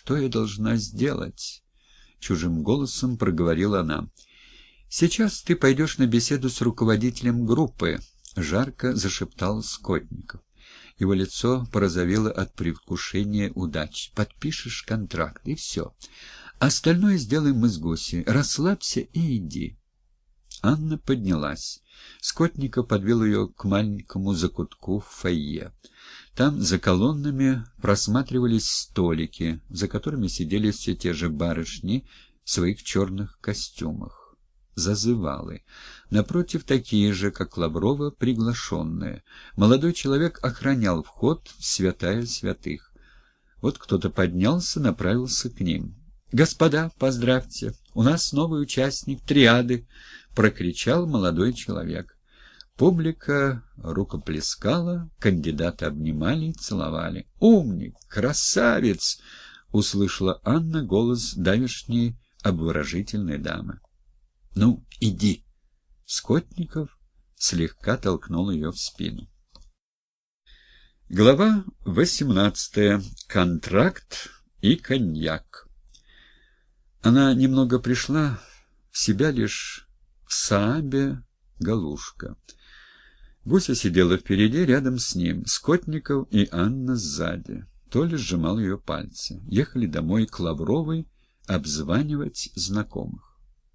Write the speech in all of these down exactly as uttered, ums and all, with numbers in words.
что я должна сделать?» — чужим голосом проговорила она. «Сейчас ты пойдешь на беседу с руководителем группы», — жарко зашептал Скотников. Его лицо порозовело от предвкушения удачи. «Подпишешь контракт, и все. Остальное сделаем мы с Гусей. Расслабься и иди». Анна поднялась. Скотников подвел ее к маленькому закутку в фойе. Там за колоннами просматривались столики, за которыми сидели все те же барышни в своих черных костюмах. Зазывалы. Напротив, такие же, как Лаврова, приглашенные. Молодой человек охранял вход в святая святых. Вот кто-то поднялся, направился к ним. «Господа, поздравьте! У нас новый участник триады!» — прокричал молодой человек. Публика рукоплескала, кандидаты обнимали и целовали. «Умник! Красавец!» — услышала Анна голос давешней обворожительной дамы. «Ну, иди!» Скотников слегка толкнул ее в спину. Глава восемнадцатая. Контракт и коньяк. Она немного пришла в себя лишь в Саабе Галушка. Гуся сидела впереди, рядом с ним, Скотников и Анна сзади. Толя сжимал ее пальцы. Ехали домой к Лавровой обзванивать знакомых.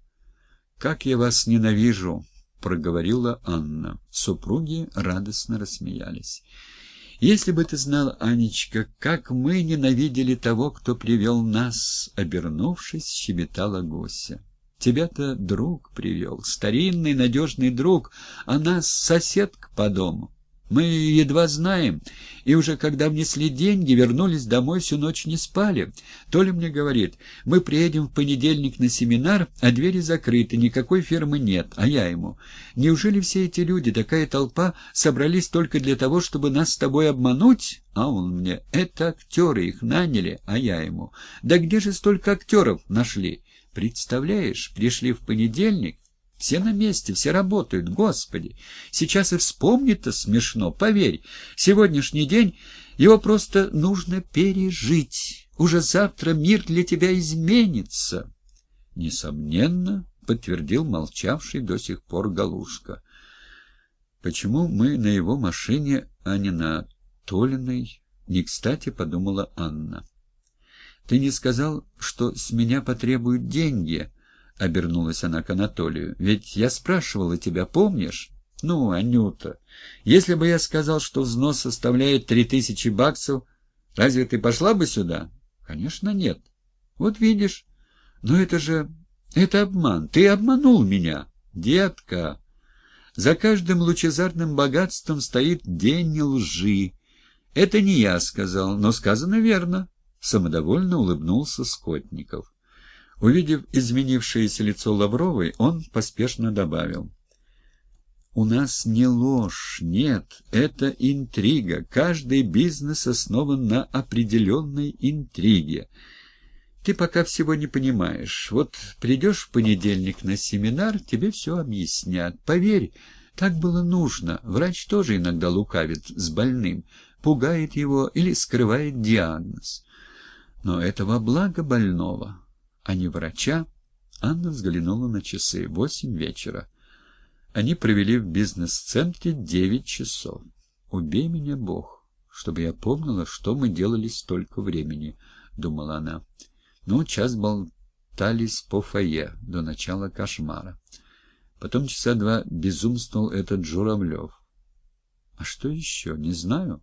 «Как я вас ненавижу!» — проговорила Анна. Супруги радостно рассмеялись. «Если бы ты знала, Анечка, как мы ненавидели того, кто привел нас!» — обернувшись, щебетала Гуся. «Тебя-то друг привел, старинный надежный друг, а нас соседка по дому. Мы ее едва знаем, и уже когда внесли деньги, вернулись домой, всю ночь не спали. Толя мне говорит, мы приедем в понедельник на семинар, а двери закрыты, никакой фирмы нет. А я ему, неужели все эти люди, такая толпа, собрались только для того, чтобы нас с тобой обмануть? А он мне, это актеры, их наняли. А я ему, да где же столько актеров нашли? Представляешь, пришли в понедельник, все на месте, все работают, Господи! Сейчас и вспомнить-то смешно, поверь. Сегодняшний день его просто нужно пережить. Уже завтра мир для тебя изменится. Несомненно, подтвердил молчавший до сих пор Галушка. Почему мы на его машине, а не на Толиной? Не кстати подумала Анна. Ты не сказал, что с меня потребуют деньги? — обернулась она к Анатолию. — Ведь я спрашивала тебя, помнишь? — Ну, Анюта, если бы я сказал, что взнос составляет три тысячи баксов, разве ты пошла бы сюда? — Конечно, нет. — Вот видишь. Но это же... это обман. Ты обманул меня. Детка, за каждым лучезарным богатством стоит день лжи. Это не я сказал, но сказано верно. Самодовольно улыбнулся Скотников. Увидев изменившееся лицо Лавровой, он поспешно добавил. «У нас не ложь, нет, это интрига. Каждый бизнес основан на определенной интриге. Ты пока всего не понимаешь. Вот придешь в понедельник на семинар, тебе все объяснят. Поверь, так было нужно. Врач тоже иногда лукавит с больным, пугает его или скрывает диагноз. Но это во благо больного». А не врача. Анна взглянула на часы. Восемь вечера. Они провели в бизнес-центре девять часов. «Убей меня, Бог, чтобы я помнила, что мы делали столько времени», — думала она. Ну, час болтались по фойе до начала кошмара. Потом часа два безумствовал этот Журавлев. А что еще? Не знаю.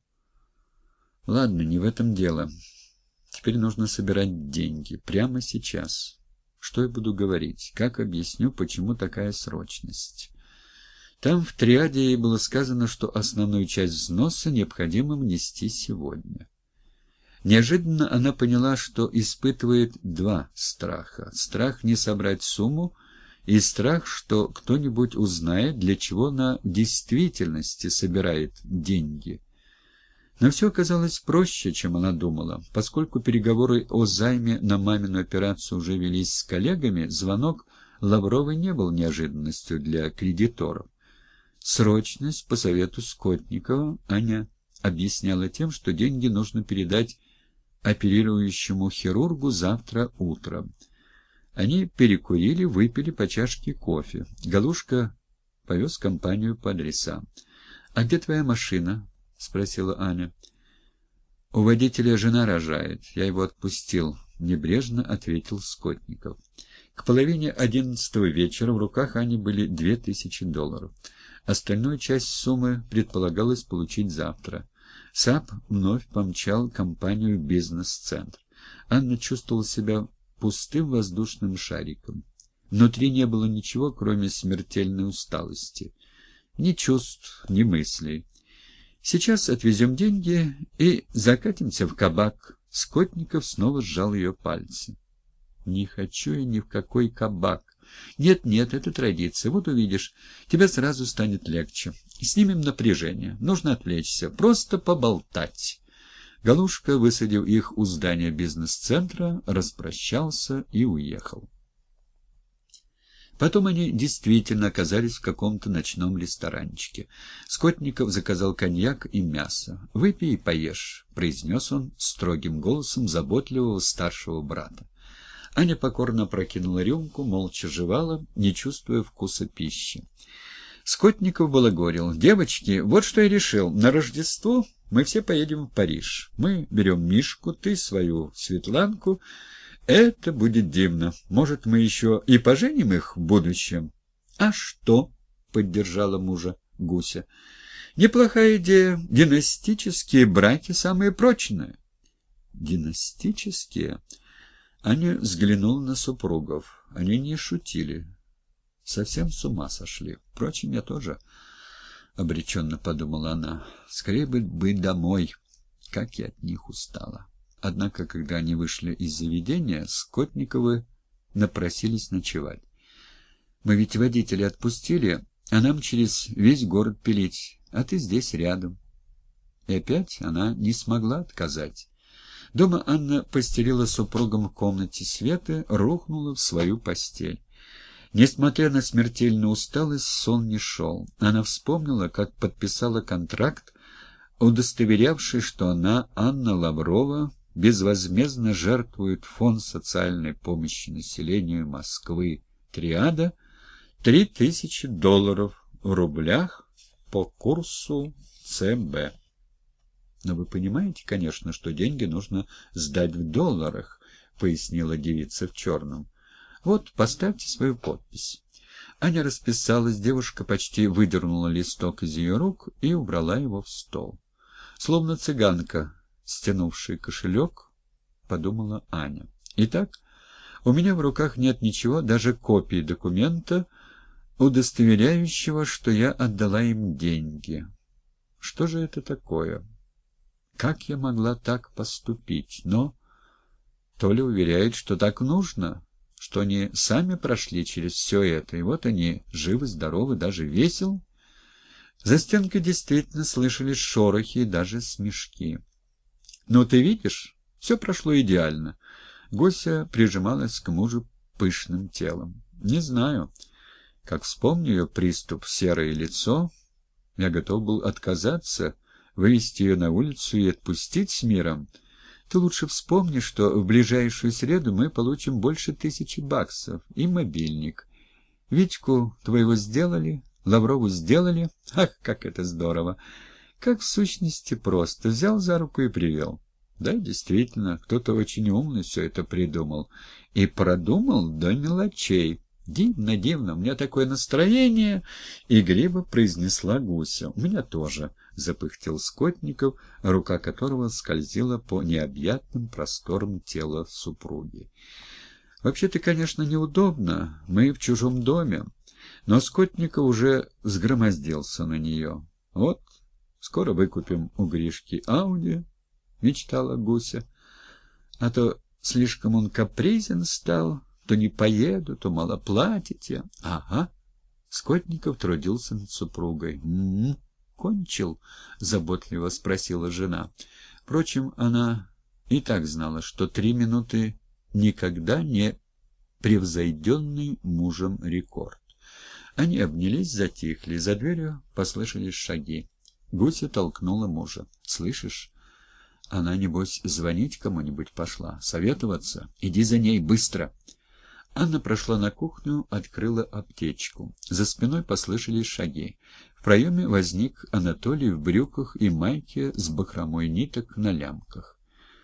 Ладно, не в этом дело. Теперь нужно собирать деньги. Прямо сейчас. Что я буду говорить? Как объясню, почему такая срочность? Там в триаде ей было сказано, что основную часть взноса необходимо внести сегодня. Неожиданно она поняла, что испытывает два страха. Страх не собрать сумму и страх, что кто-нибудь узнает, для чего она в действительности собирает деньги. Но все оказалось проще, чем она думала. Поскольку переговоры о займе на мамину операцию уже велись с коллегами, звонок Лавровой не был неожиданностью для кредиторов. Срочность по совету Скотникова Аня объясняла тем, что деньги нужно передать оперирующему хирургу завтра утром. Они перекурили, выпили по чашке кофе. Галушка повез компанию по адресам. — А где твоя машина? — спросила Аня. — У водителя жена рожает. Я его отпустил, — небрежно ответил Скотников. К половине одиннадцатого вечера в руках Ани были две тысячи долларов. Остальную часть суммы предполагалось получить завтра. Сап вновь помчал компанию в бизнес-центр. Анна чувствовала себя пустым воздушным шариком. Внутри не было ничего, кроме смертельной усталости. Ни чувств, ни мыслей. Сейчас отвезем деньги и закатимся в кабак. Скотников снова сжал ее пальцы. Не хочу я ни в какой кабак. Нет-нет, это традиция. Вот увидишь, тебе сразу станет легче. Снимем напряжение. Нужно отвлечься. Просто поболтать. Галушка, высадив их у здания бизнес-центра, распрощался и уехал. Потом они действительно оказались в каком-то ночном ресторанчике. Скотников заказал коньяк и мясо. «Выпей и поешь», — произнес он строгим голосом заботливого старшего брата. Аня покорно прокинула рюмку, молча жевала, не чувствуя вкуса пищи. Скотников балагурил: «Девочки, вот что я решил. На Рождество мы все поедем в Париж. Мы берем Мишку, ты свою Светланку. Это будет дивно. Может, мы еще и поженим их в будущем?» «А что?» — поддержала мужа Гуся. «Неплохая идея. Династические браки самые прочные». «Династические?» Аня взглянула на супругов. Они не шутили. Совсем с ума сошли. Впрочем, я тоже, — обреченно подумала она. Скорее бы быть домой. Как я от них устала. Однако, когда они вышли из заведения, Скотниковы напросились ночевать. «Мы ведь водителя отпустили, а нам через весь город пилить, а ты здесь рядом». И опять она не смогла отказать. Дома Анна постелила супругам в комнате Светы, рухнула в свою постель. Несмотря на смертельную усталость, сон не шел. Она вспомнила, как подписала контракт, удостоверявший, что она, Анна Лаврова, безвозмездно жертвует фонд социальной помощи населению Москвы «Триада» три тысячи долларов в рублях по курсу ЦБ. «Но вы понимаете, конечно, что деньги нужно сдать в долларах», — пояснила девица в черном. «Вот, поставьте свою подпись». Аня расписалась, девушка почти выдернула листок из ее рук и убрала его в стол. Словно цыганка, стянувший кошелек, подумала Аня. «Итак, у меня в руках нет ничего, даже копии документа, удостоверяющего, что я отдала им деньги. Что же это такое? Как я могла так поступить? Но Толя уверяет, что так нужно, что они сами прошли через все это, и вот они живы, здоровы, даже весел». За стенкой действительно слышались шорохи и даже смешки. «Ну, ты видишь, все прошло идеально». Гося прижималась к мужу пышным телом. «Не знаю. Как вспомню ее приступ, серое лицо, я готов был отказаться, вывести ее на улицу и отпустить с миром. Ты лучше вспомни, что в ближайшую среду мы получим больше тысячи баксов и мобильник. Витьку твоего сделали, Лаврову сделали. Ах, как это здорово! Как в сущности просто. Взял за руку и привел». Да, действительно, кто-то очень умный все это придумал. И продумал до мелочей. «Дивно, дивно, у меня такое настроение!» — игриво произнесла Гуся. «У меня тоже», — запыхтел Скотников, рука которого скользила по необъятным просторам тела супруги. «Вообще-то, конечно, неудобно. Мы в чужом доме». Но Скотников уже взгромоздился на нее. «Вот, скоро выкупим у Гришки Ауди», — мечтала Гуся. «А то слишком он капризен стал, то не поеду, то мало платите». «Ага». Скотников трудился над супругой. «М-м, кончил?» — заботливо спросила жена. Впрочем, она и так знала, что три минуты никогда не превзойденный мужем рекорд. Они обнялись, затихли. За дверью послышались шаги. Гуся толкнула мужа. «Слышишь? Она, небось, звонить кому-нибудь пошла, советоваться. Иди за ней, быстро!» Анна прошла на кухню, открыла аптечку. За спиной послышались шаги. В проеме возник Анатолий в брюках и майке с бахромой ниток на лямках.